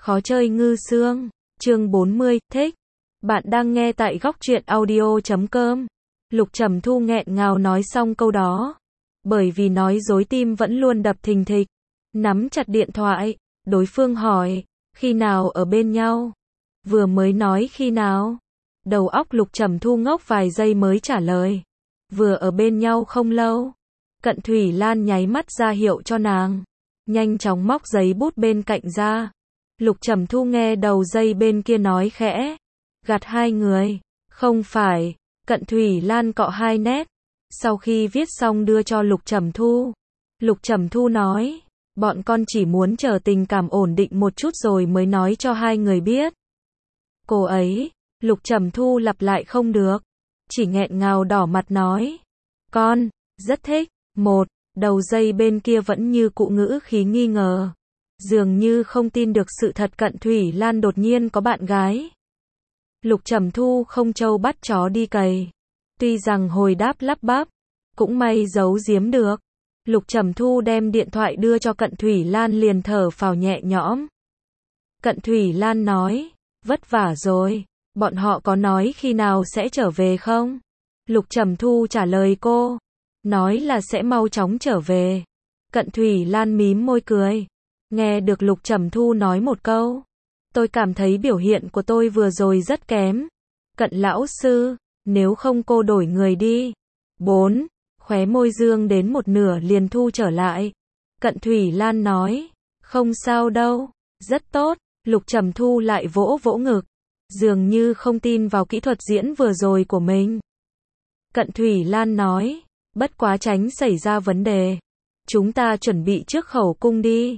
Khó chơi ngư xương, chương 40, thích. Bạn đang nghe tại góc truyện audio.com. Lục Trầm Thu nghẹn ngào nói xong câu đó. Bởi vì nói dối tim vẫn luôn đập thình thịch. Nắm chặt điện thoại, đối phương hỏi, khi nào ở bên nhau? Vừa mới nói khi nào? Đầu óc Lục Trầm Thu ngốc vài giây mới trả lời. Vừa ở bên nhau không lâu. Cận Thủy Lan nháy mắt ra hiệu cho nàng. Nhanh chóng móc giấy bút bên cạnh ra. Lục Trầm Thu nghe đầu dây bên kia nói khẽ. Gạt hai người. Không phải. Cận Thủy Lan cọ hai nét. Sau khi viết xong đưa cho Lục Trầm Thu. Lục Trầm Thu nói. Bọn con chỉ muốn chờ tình cảm ổn định một chút rồi mới nói cho hai người biết. Cô ấy. Lục Trầm Thu lặp lại không được. Chỉ nghẹn ngào đỏ mặt nói. Con. Rất thích. Một. Đầu dây bên kia vẫn như cụ ngữ khí nghi ngờ. Dường như không tin được sự thật Cận Thủy Lan đột nhiên có bạn gái. Lục Trầm Thu không trâu bắt chó đi cày. Tuy rằng hồi đáp lắp bắp, cũng may giấu giếm được. Lục Trầm Thu đem điện thoại đưa cho Cận Thủy Lan liền thở phào nhẹ nhõm. Cận Thủy Lan nói, vất vả rồi, bọn họ có nói khi nào sẽ trở về không? Lục Trầm Thu trả lời cô, nói là sẽ mau chóng trở về. Cận Thủy Lan mím môi cười. Nghe được Lục Trầm Thu nói một câu. Tôi cảm thấy biểu hiện của tôi vừa rồi rất kém. Cận lão sư, nếu không cô đổi người đi. 4. Khóe môi dương đến một nửa liền thu trở lại. Cận Thủy Lan nói, không sao đâu, rất tốt. Lục Trầm Thu lại vỗ vỗ ngực. Dường như không tin vào kỹ thuật diễn vừa rồi của mình. Cận Thủy Lan nói, bất quá tránh xảy ra vấn đề. Chúng ta chuẩn bị trước khẩu cung đi.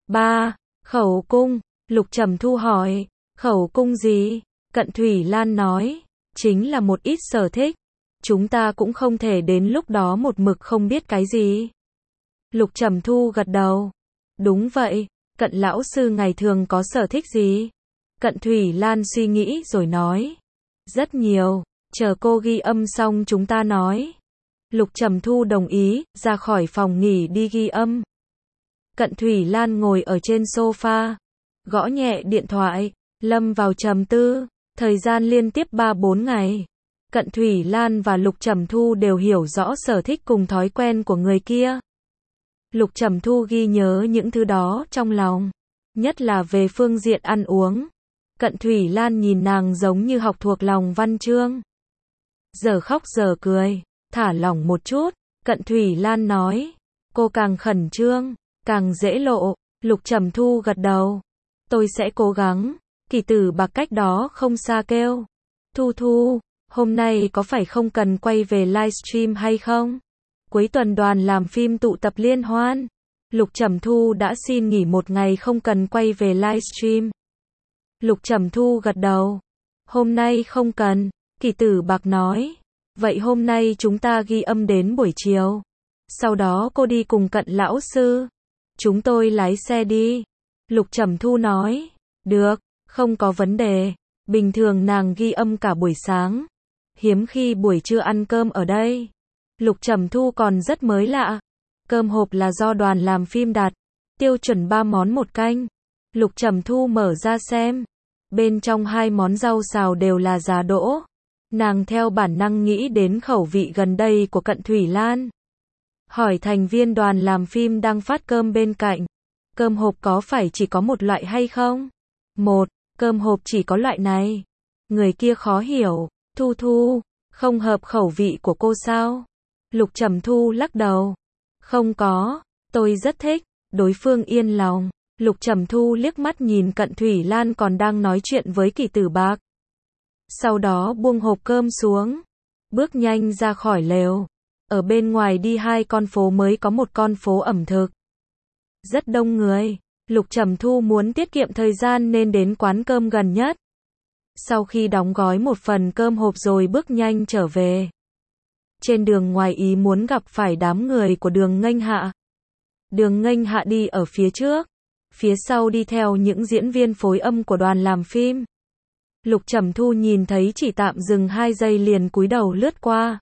3. Khẩu cung. Lục Trầm Thu hỏi, khẩu cung gì? Cận Thủy Lan nói, chính là một ít sở thích. Chúng ta cũng không thể đến lúc đó một mực không biết cái gì. Lục Trầm Thu gật đầu. Đúng vậy, Cận lão sư ngày thường có sở thích gì? Cận Thủy Lan suy nghĩ rồi nói, rất nhiều, chờ cô ghi âm xong chúng ta nói. Lục Trầm Thu đồng ý, ra khỏi phòng nghỉ đi ghi âm. Cận Thủy Lan ngồi ở trên sofa, gõ nhẹ điện thoại, lâm vào trầm tư. Thời gian liên tiếp 3-4 ngày. Cận Thủy Lan và Lục Trầm Thu đều hiểu rõ sở thích cùng thói quen của người kia. Lục Trầm Thu ghi nhớ những thứ đó trong lòng, nhất là về phương diện ăn uống. Cận Thủy Lan nhìn nàng giống như học thuộc lòng văn chương. Giờ khóc giờ cười, thả lỏng một chút. Cận Thủy Lan nói, cô càng khẩn trương, càng dễ lộ. Lục Trầm Thu gật đầu. Tôi sẽ cố gắng. Kỳ Tử Bạc cách đó không xa kêu. Thu Thu, hôm nay có phải không cần quay về livestream hay không? Cuối tuần đoàn làm phim tụ tập liên hoan. Lục Trầm Thu đã xin nghỉ một ngày không cần quay về livestream. Lục Trầm Thu gật đầu. Hôm nay không cần, Kỳ Tử Bạc nói. Vậy hôm nay chúng ta ghi âm đến buổi chiều. Sau đó cô đi cùng Cận lão sư. Chúng tôi lái xe đi. Lục Trầm Thu nói. Được, không có vấn đề. Bình thường nàng ghi âm cả buổi sáng. Hiếm khi buổi trưa ăn cơm ở đây. Lục Trầm Thu còn rất mới lạ. Cơm hộp là do đoàn làm phim đặt. Tiêu chuẩn 3 món một canh. Lục Trầm Thu mở ra xem. Bên trong 2 món rau xào đều là giá đỗ. Nàng theo bản năng nghĩ đến khẩu vị gần đây của Cận Thủy Lan. Hỏi thành viên đoàn làm phim đang phát cơm bên cạnh. Cơm hộp có phải chỉ có một loại hay không? Một, cơm hộp chỉ có loại này. Người kia khó hiểu. Thu Thu, không hợp khẩu vị của cô sao? Lục Trầm Thu lắc đầu. Không có, tôi rất thích. Đối phương yên lòng. Lục Trầm Thu liếc mắt nhìn Cận Thủy Lan còn đang nói chuyện với Kỳ Tử Bạc. Sau đó buông hộp cơm xuống. Bước nhanh ra khỏi lều. Ở bên ngoài đi 2 con phố mới có một con phố ẩm thực. Rất đông người. Lục Trầm Thu muốn tiết kiệm thời gian nên đến quán cơm gần nhất. Sau khi đóng gói một phần cơm hộp rồi bước nhanh trở về. Trên đường ngoài ý muốn gặp phải đám người của Đường Nghênh Hạ. Đường Nghênh Hạ đi ở phía trước. Phía sau đi theo những diễn viên phối âm của đoàn làm phim. Lục Trầm Thu nhìn thấy chỉ tạm dừng 2 giây liền cúi đầu lướt qua.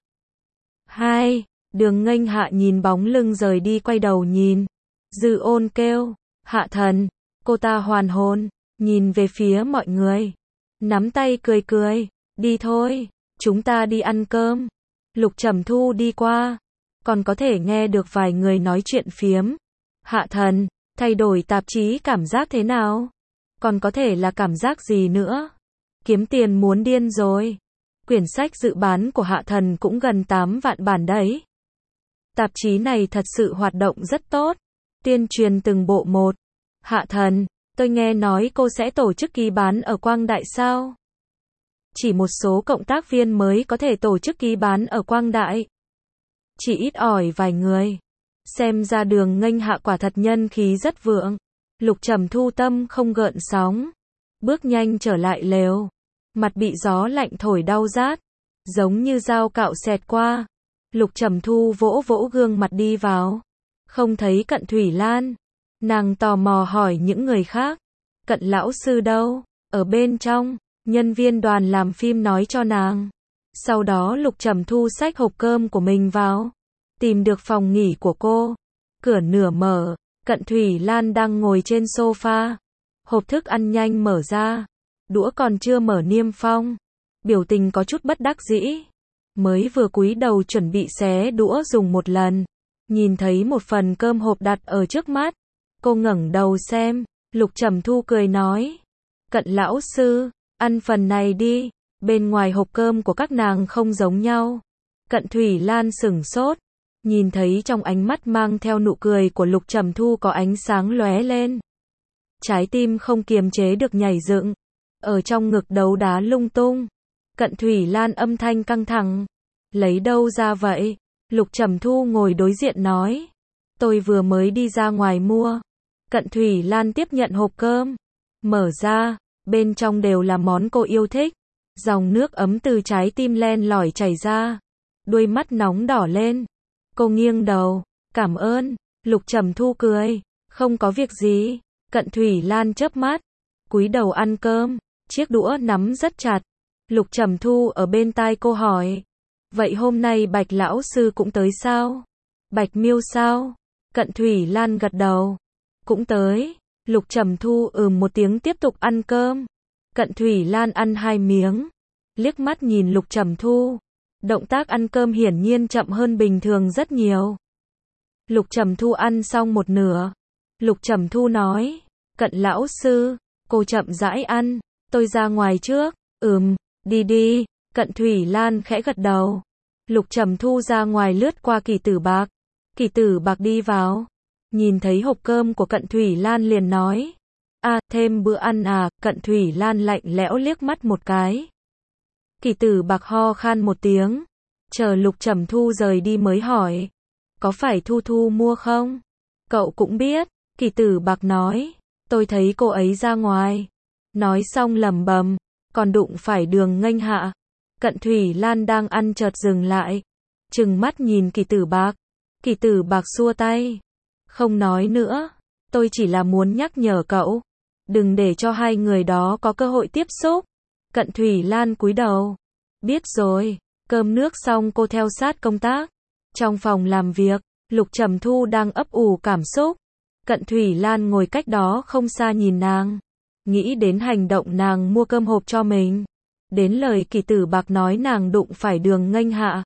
2. Đường Nghênh Hạ nhìn bóng lưng rời đi quay đầu nhìn. Dư Ôn kêu, Hạ thần. Cô ta hoàn hồn, nhìn về phía mọi người, nắm tay cười cười, đi thôi, chúng ta đi ăn cơm. Lục Trầm Thu đi qua, còn có thể nghe được vài người nói chuyện phiếm. Hạ thần, thay đổi tạp chí cảm giác thế nào? Còn có thể là cảm giác gì nữa? Kiếm tiền muốn điên rồi. Quyển sách dự bán của Hạ thần cũng gần 8 vạn bản đấy. Tạp chí này thật sự hoạt động rất tốt. Tuyên truyền từng bộ một. Hạ thần, tôi nghe nói cô sẽ tổ chức ký bán ở Quang Đại sao? Chỉ một số cộng tác viên mới có thể tổ chức ký bán ở Quang Đại. Chỉ ít ỏi vài người. Xem ra Đường Nghênh Hạ quả thật nhân khí rất vượng. Lục Trầm Thu tâm không gợn sóng. Bước nhanh trở lại lều. Mặt bị gió lạnh thổi đau rát. Giống như dao cạo xẹt qua. Lục Trầm Thu vỗ vỗ gương mặt đi vào. Không thấy Cận Thủy Lan. Nàng tò mò hỏi những người khác. Cận lão sư đâu? Ở bên trong. Nhân viên đoàn làm phim nói cho nàng. Sau đó Lục Trầm Thu xách hộp cơm của mình vào. Tìm được phòng nghỉ của cô. Cửa nửa mở. Cận Thủy Lan đang ngồi trên sofa. Hộp thức ăn nhanh mở ra. Đũa còn chưa mở niêm phong. Biểu tình có chút bất đắc dĩ. Mới vừa cúi đầu chuẩn bị xé đũa dùng một lần. Nhìn thấy một phần cơm hộp đặt ở trước mắt. Cô ngẩng đầu xem. Lục Trầm Thu cười nói. Cận lão sư, ăn phần này đi. Bên ngoài hộp cơm của các nàng không giống nhau. Cận Thủy Lan sửng sốt. Nhìn thấy trong ánh mắt mang theo nụ cười của Lục Trầm Thu có ánh sáng lóe lên. Trái tim không kiềm chế được nhảy dựng. Ở trong ngực đấu đá lung tung. Cận Thủy Lan âm thanh căng thẳng. Lấy đâu ra vậy? Lục Trầm Thu ngồi đối diện nói. Tôi vừa mới đi ra ngoài mua. Cận Thủy Lan tiếp nhận hộp cơm. Mở ra, bên trong đều là món cô yêu thích. Dòng nước ấm từ trái tim len lỏi chảy ra. Đuôi mắt nóng đỏ lên. Cô nghiêng đầu. Cảm ơn. Lục Trầm Thu cười. Không có việc gì. Cận Thủy Lan chớp mắt. Cúi đầu ăn cơm. Chiếc đũa nắm rất chặt. Lục Trầm Thu ở bên tai cô hỏi. Vậy hôm nay Bạch lão sư cũng tới sao? Bạch Miêu sao? Cận Thủy Lan gật đầu. Cũng tới. Lục Trầm Thu một tiếng tiếp tục ăn cơm. Cận Thủy Lan ăn 2 miếng. Liếc mắt nhìn Lục Trầm Thu. Động tác ăn cơm hiển nhiên chậm hơn bình thường rất nhiều. Lục Trầm Thu ăn xong một nửa. Lục Trầm Thu nói. Cận lão sư, cô chậm rãi ăn. Tôi ra ngoài trước. Đi đi. Cận Thủy Lan khẽ gật đầu. Lục Trầm Thu ra ngoài lướt qua Kỳ Tử Bạc. Kỳ Tử Bạc đi vào. Nhìn thấy hộp cơm của Cận Thủy Lan liền nói. Thêm bữa ăn à? Cận Thủy Lan lạnh lẽo liếc mắt một cái. Kỳ Tử Bạc ho khan một tiếng. Chờ Lục Trầm Thu rời đi mới hỏi. Có phải Thu Thu mua không? Cậu cũng biết. Kỳ Tử Bạc nói. Tôi thấy cô ấy ra ngoài. Nói xong lẩm bẩm. Còn đụng phải Đường Nghênh Hạ. Cận Thủy Lan đang ăn chợt dừng lại. Trừng mắt nhìn Kỳ Tử Bạc. Kỳ Tử Bạc xua tay. Không nói nữa. Tôi chỉ là muốn nhắc nhở cậu. Đừng để cho hai người đó có cơ hội tiếp xúc. Cận Thủy Lan cúi đầu. Biết rồi. Cơm nước xong cô theo sát công tác. Trong phòng làm việc, Lục Trầm Thu đang ấp ủ cảm xúc. Cận Thủy Lan ngồi cách đó không xa nhìn nàng. Nghĩ đến hành động nàng mua cơm hộp cho mình. Đến lời Kỳ Tử Bạc nói nàng đụng phải Đường Nghênh Hạ.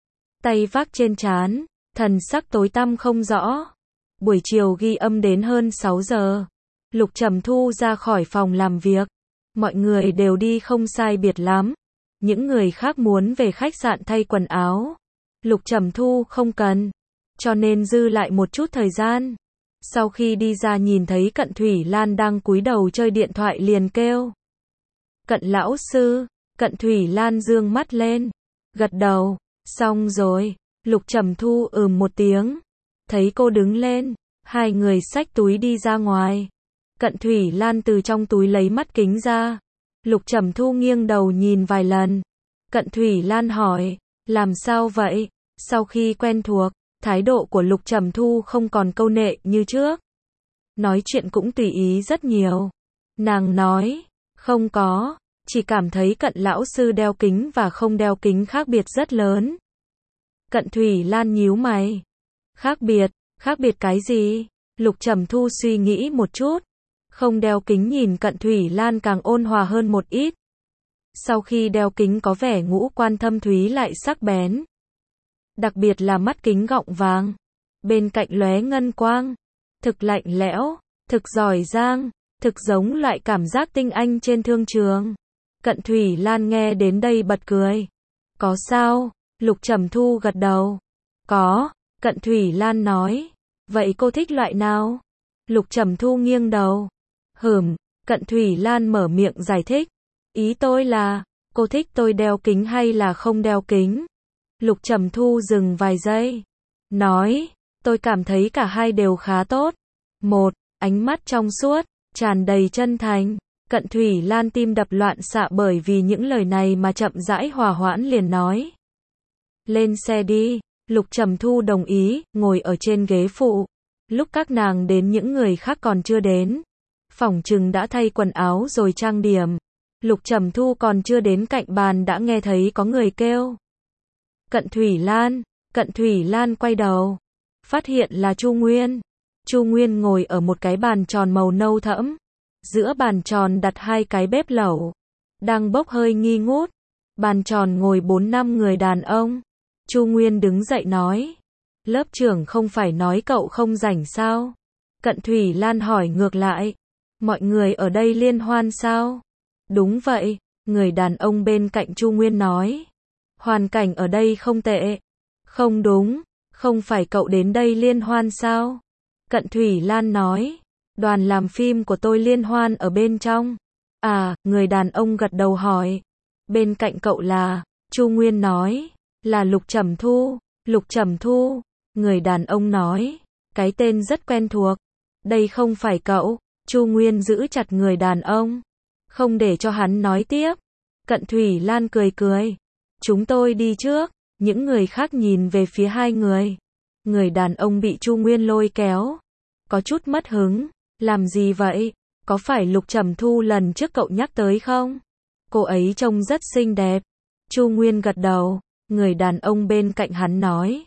Tay vác trên trán, thần sắc tối tăm không rõ. Buổi chiều ghi âm đến hơn 6 giờ. Lục Trầm Thu ra khỏi phòng làm việc. Mọi người đều đi không sai biệt lắm. Những người khác muốn về khách sạn thay quần áo. Lục Trầm Thu không cần. Cho nên dư lại một chút thời gian. Sau khi đi ra nhìn thấy Cận Thủy Lan đang cúi đầu chơi điện thoại liền kêu. Cận lão sư. Cận Thủy Lan dương mắt lên. Gật đầu. Xong rồi. Lục Trầm Thu một tiếng. Thấy cô đứng lên. Hai người xách túi đi ra ngoài. Cận Thủy Lan từ trong túi lấy mắt kính ra. Lục Trầm Thu nghiêng đầu nhìn vài lần. Cận Thủy Lan hỏi. Làm sao vậy? Sau khi quen thuộc, thái độ của Lục Trầm Thu không còn câu nệ như trước. Nói chuyện cũng tùy ý rất nhiều. Nàng nói. Không có. Chỉ cảm thấy Cận lão sư đeo kính và không đeo kính khác biệt rất lớn. Cận Thủy Lan nhíu mày. Khác biệt cái gì? Lục Trầm Thu suy nghĩ một chút. Không đeo kính nhìn Cận Thủy Lan càng ôn hòa hơn một ít. Sau khi đeo kính có vẻ ngũ quan thâm thúy lại sắc bén. Đặc biệt là mắt kính gọng vàng. Bên cạnh lóe ngân quang. Thực lạnh lẽo, thực giỏi giang, thực giống loại cảm giác tinh anh trên thương trường. Cận Thủy Lan nghe đến đây bật cười. Có sao? Lục Trầm Thu gật đầu. Có, Cận Thủy Lan nói. Vậy cô thích loại nào? Lục Trầm Thu nghiêng đầu. Cận Thủy Lan mở miệng giải thích. Ý tôi là, cô thích tôi đeo kính hay là không đeo kính? Lục Trầm Thu dừng vài giây. Nói, tôi cảm thấy cả hai đều khá tốt. Một, ánh mắt trong suốt, tràn đầy chân thành. Cận Thủy Lan tim đập loạn xạ bởi vì những lời này mà chậm rãi hòa hoãn liền nói. Lên xe đi, Lục Trầm Thu đồng ý, ngồi ở trên ghế phụ. Lúc các nàng đến những người khác còn chưa đến. Phỏng chừng đã thay quần áo rồi trang điểm. Lục Trầm Thu còn chưa đến cạnh bàn đã nghe thấy có người kêu. Cận Thủy Lan quay đầu. Phát hiện là Chu Nguyên. Chu Nguyên ngồi ở một cái bàn tròn màu nâu thẫm. Giữa bàn tròn đặt hai cái bếp lẩu. Đang bốc hơi nghi ngút. Bàn tròn ngồi 4-5 người đàn ông. Chu Nguyên đứng dậy nói. Lớp trưởng không phải nói cậu không rảnh sao? Cận Thủy Lan hỏi ngược lại. Mọi người ở đây liên hoan sao? Đúng vậy, người đàn ông bên cạnh Chu Nguyên nói. Hoàn cảnh ở đây không tệ. Không đúng, không phải cậu đến đây liên hoan sao? Cận Thủy Lan nói. Đoàn làm phim của tôi liên hoan ở bên trong. À, người đàn ông gật đầu hỏi. Bên cạnh cậu là? Chu Nguyên nói. Là Lục Trầm Thu. Lục Trầm Thu. Người đàn ông nói. Cái tên rất quen thuộc. Đây không phải cậu. Chu Nguyên giữ chặt người đàn ông. Không để cho hắn nói tiếp. Cận Thủy Lan cười cười. Chúng tôi đi trước. Những người khác nhìn về phía hai người. Người đàn ông bị Chu Nguyên lôi kéo. Có chút mất hứng. Làm gì vậy? Có phải Lục Trầm Thu lần trước cậu nhắc tới không? Cô ấy trông rất xinh đẹp. Chu Nguyên gật đầu. Người đàn ông bên cạnh hắn nói.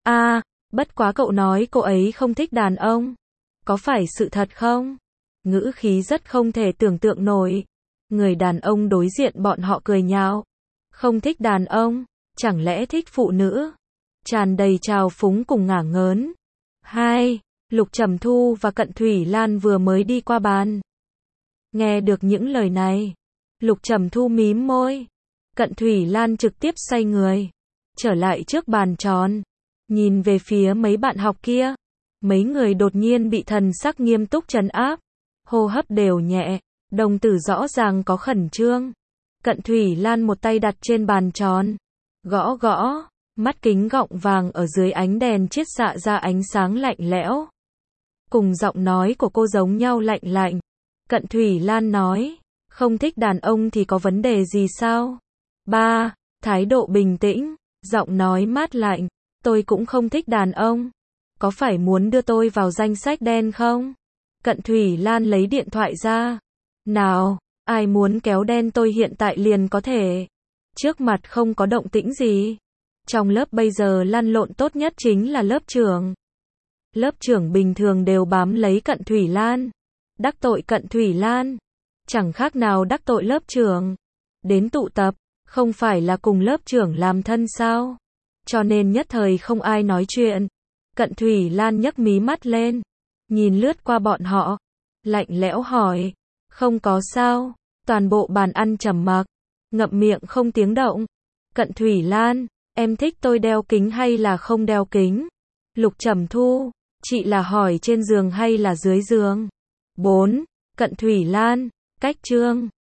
Bất quá cậu nói cô ấy không thích đàn ông. Có phải sự thật không? Ngữ khí rất không thể tưởng tượng nổi. Người đàn ông đối diện bọn họ cười nhạo. Không thích đàn ông, chẳng lẽ thích phụ nữ? Tràn đầy trào phúng cùng ngả ngớn. Lục Trầm Thu và Cận Thủy Lan vừa mới đi qua bàn. Nghe được những lời này, Lục Trầm Thu mím môi. Cận Thủy Lan trực tiếp xoay người, trở lại trước bàn tròn, nhìn về phía mấy bạn học kia. Mấy người đột nhiên bị thần sắc nghiêm túc trấn áp, hô hấp đều nhẹ, đồng tử rõ ràng có khẩn trương. Cận Thủy Lan một tay đặt trên bàn tròn, gõ gõ, mắt kính gọng vàng ở dưới ánh đèn chiết xạ ra ánh sáng lạnh lẽo. Cùng giọng nói của cô giống nhau lạnh lạnh. Cận Thủy Lan nói, không thích đàn ông thì có vấn đề gì sao? Thái độ bình tĩnh, giọng nói mát lạnh, tôi cũng không thích đàn ông. Có phải muốn đưa tôi vào danh sách đen không? Cận Thủy Lan lấy điện thoại ra. Nào, ai muốn kéo đen tôi hiện tại liền có thể. Trước mặt không có động tĩnh gì. Trong lớp bây giờ lăn lộn tốt nhất chính là lớp trưởng. Lớp trưởng bình thường đều bám lấy Cận Thủy Lan. Đắc tội Cận Thủy Lan. Chẳng khác nào đắc tội lớp trưởng. Đến tụ tập, không phải là cùng lớp trưởng làm thân sao? Cho nên nhất thời không ai nói chuyện. Cận Thủy Lan nhấc mí mắt lên. Nhìn lướt qua bọn họ. Lạnh lẽo hỏi. Không có sao. Toàn bộ bàn ăn trầm mặc. Ngậm miệng không tiếng động. Cận Thủy Lan, em thích tôi đeo kính hay là không đeo kính? Lục Trầm Thu, chị là hỏi trên giường hay là dưới giường? 4. Cận Thủy Lan, cách chương